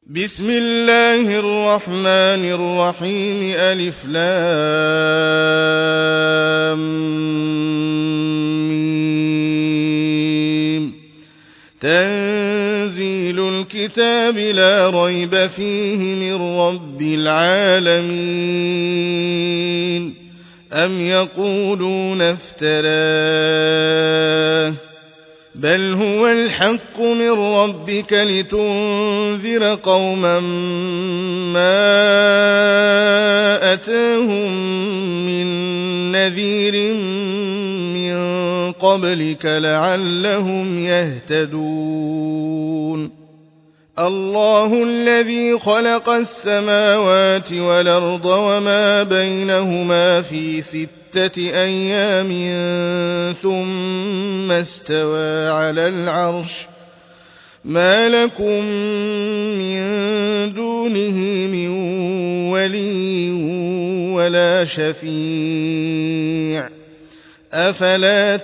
بسم الله الرحمن الرحيم ألف لام ميم. تنزيل الكتاب لا ريب فيه من رب العالمين. أم يقولون افتراه بل هو الحق من ربك لتنذر قوما ما أتاهم من نذير من قبلك لعلهم يهتدون. الله الذي خلق السماوات والأرض وما بينهما في 6 أيام ثم استوى على العرش ما لكم من دونه من ولي ولا شفيع أفلا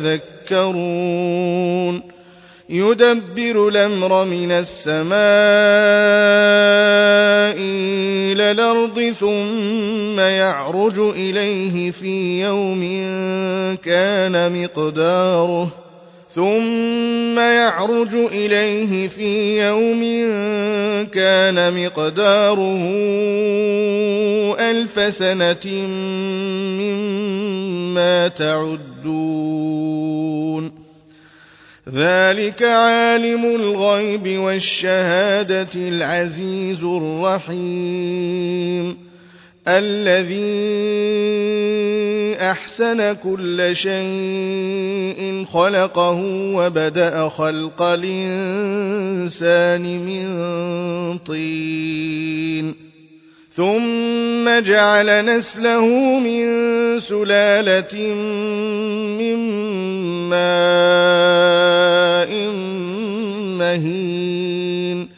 تتذكرون. يدبر الأمر من السماء إلى الأرض ثم يعرج إليه في يوم كان مقداره 1000 سنة مما تعدون. ذلك عالم الغيب والشهادة العزيز الرحيم الذي أحسن كل شيء خلقه وبدأ خلق الإنسان من طين ثم جعل نسله من سلالة من ماء مهين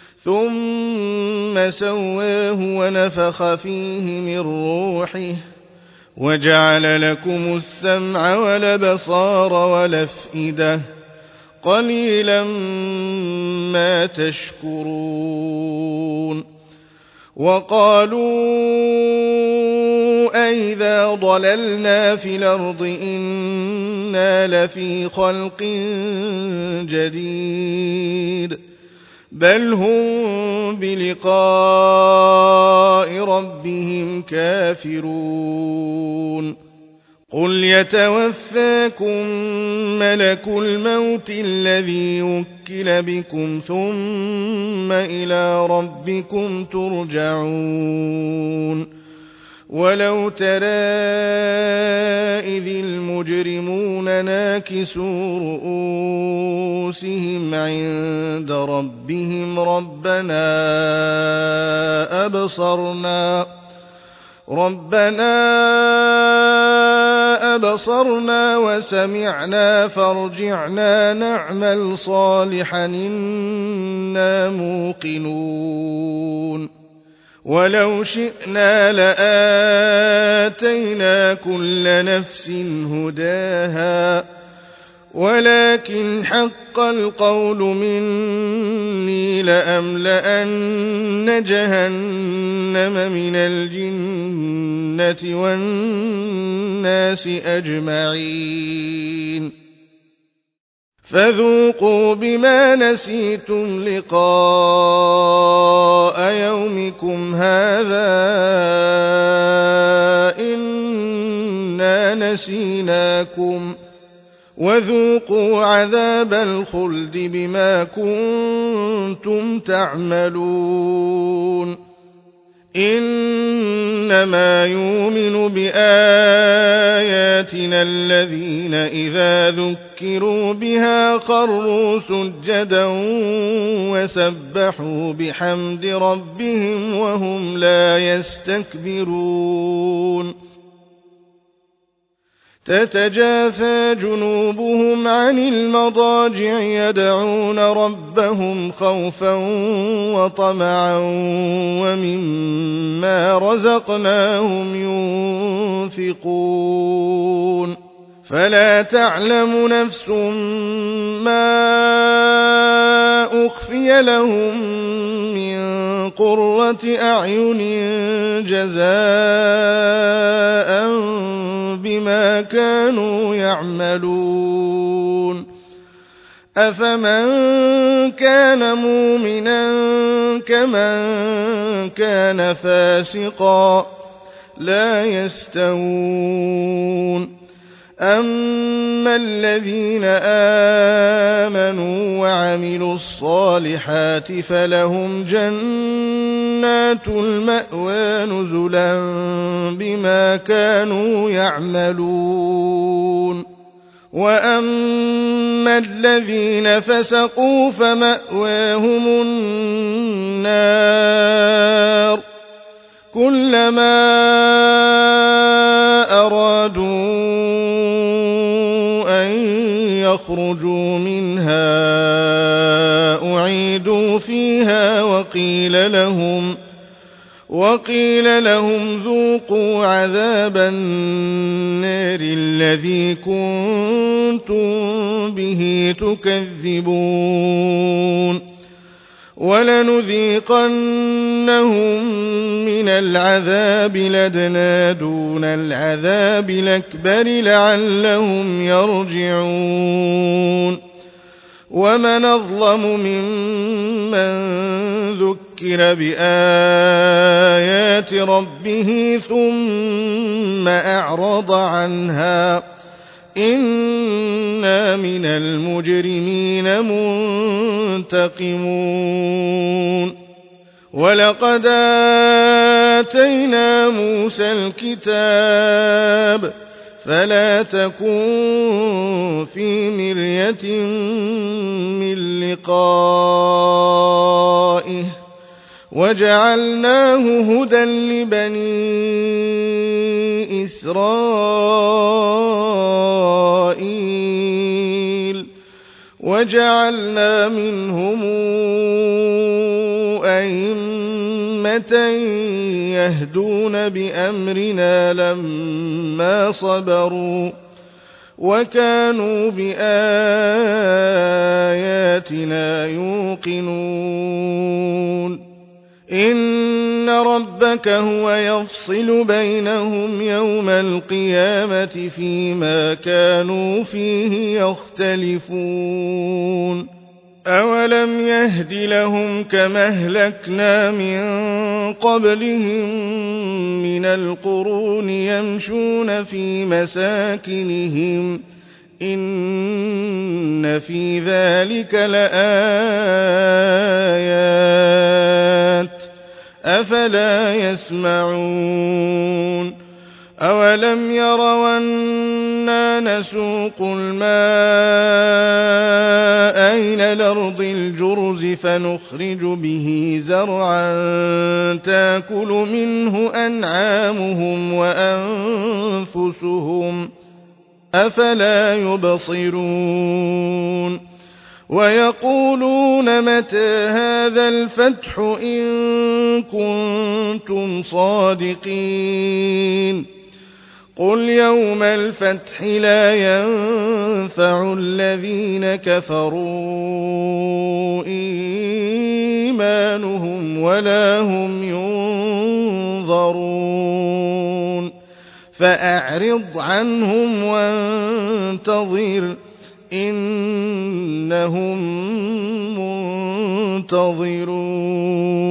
ثم سواه ونفخ فيه من روحه وجعل لكم السمع والأبصار والأفئدة قليلا ما تشكرون. وقالوا أئذا ضللنا في الأرض إنا لفي خلق جديد بل هم بلقاء ربهم كافرون. قل يتوفاكم ملك الموت الذي وكل بكم ثم إلى ربكم ترجعون. ولو ترى إذ المجرمون ناكسوا رؤوسهم عند ربهم ربنا أبصرنا وسمعنا فارجعنا نعمل صالحا إنا موقنون. ولو شئنا لآتينا كل نفس هداها ولكن حق القول مني لأملأن جهنم من الجنة والناس أجمعين. فذوقوا بما نسيتم لقاء يومكم هذا إنا نسيناكم وذوقوا عذاب الخلد بما كنتم تعملون. إنما يؤمن بآياتنا الذين إذا ذكروا بها خروا سجدا وسبحوا بحمد ربهم وهم لا يستكبرون. تتجافى جنوبهم عن المضاجع يدعون ربهم خوفا وطمعا ومما رزقناهم ينفقون. فلا تعلم نفس ما أخفي لهم من قرة أعين جزاء بما كانوا يعملون أفمن كان مؤمنا كمن كان فاسقا لا يستوون أما الذين آمنوا وعملوا الصالحات فلهم جنات المأوى نزلا بما كانوا يعملون وأما الذين فسقوا فمأواهم النار كلما أرادوا أن يخرجوا منها أعيدوا فيها وقيل لهم ذوقوا عذاب النار الذي كنتم به تكذبون ولنذيقنهم من العذاب الأدنى دون العذاب الأكبر لعلهم يرجعون ومن أظلم ممن ذكر بآيات ربه ثم أعرض عنها إنا من المجرمين منتقمون ولقد آتينا موسى الكتاب فلا تكن في مرية من لقائه وجعلناه هدى لبني إسرائيل وجعلنا منهم أئمة يهدون بأمرنا لما صبروا وكانوا بآياتنا يوقنون إن ربك هو يفصل بينهم يوم القيامة فيما كانوا فيه يختلفون أولم يهد لهم كما أهلكنا من قبلهم من القرون يمشون في مساكنهم إن في ذلك لآيات أفلا يسمعون أولم يروا أنا نسوق الماء إلى الأرض الجرز فنخرج به زرعا تأكل منه أنعامهم وأنفسهم أفلا يبصرون ويقولون متى هذا الفتح إن كنتم صادقين قل يوم الفتح لا ينفع الذين كفروا إيمانهم ولا هم ينظرون فأعرض عنهم وانتظر إنهم منتظرون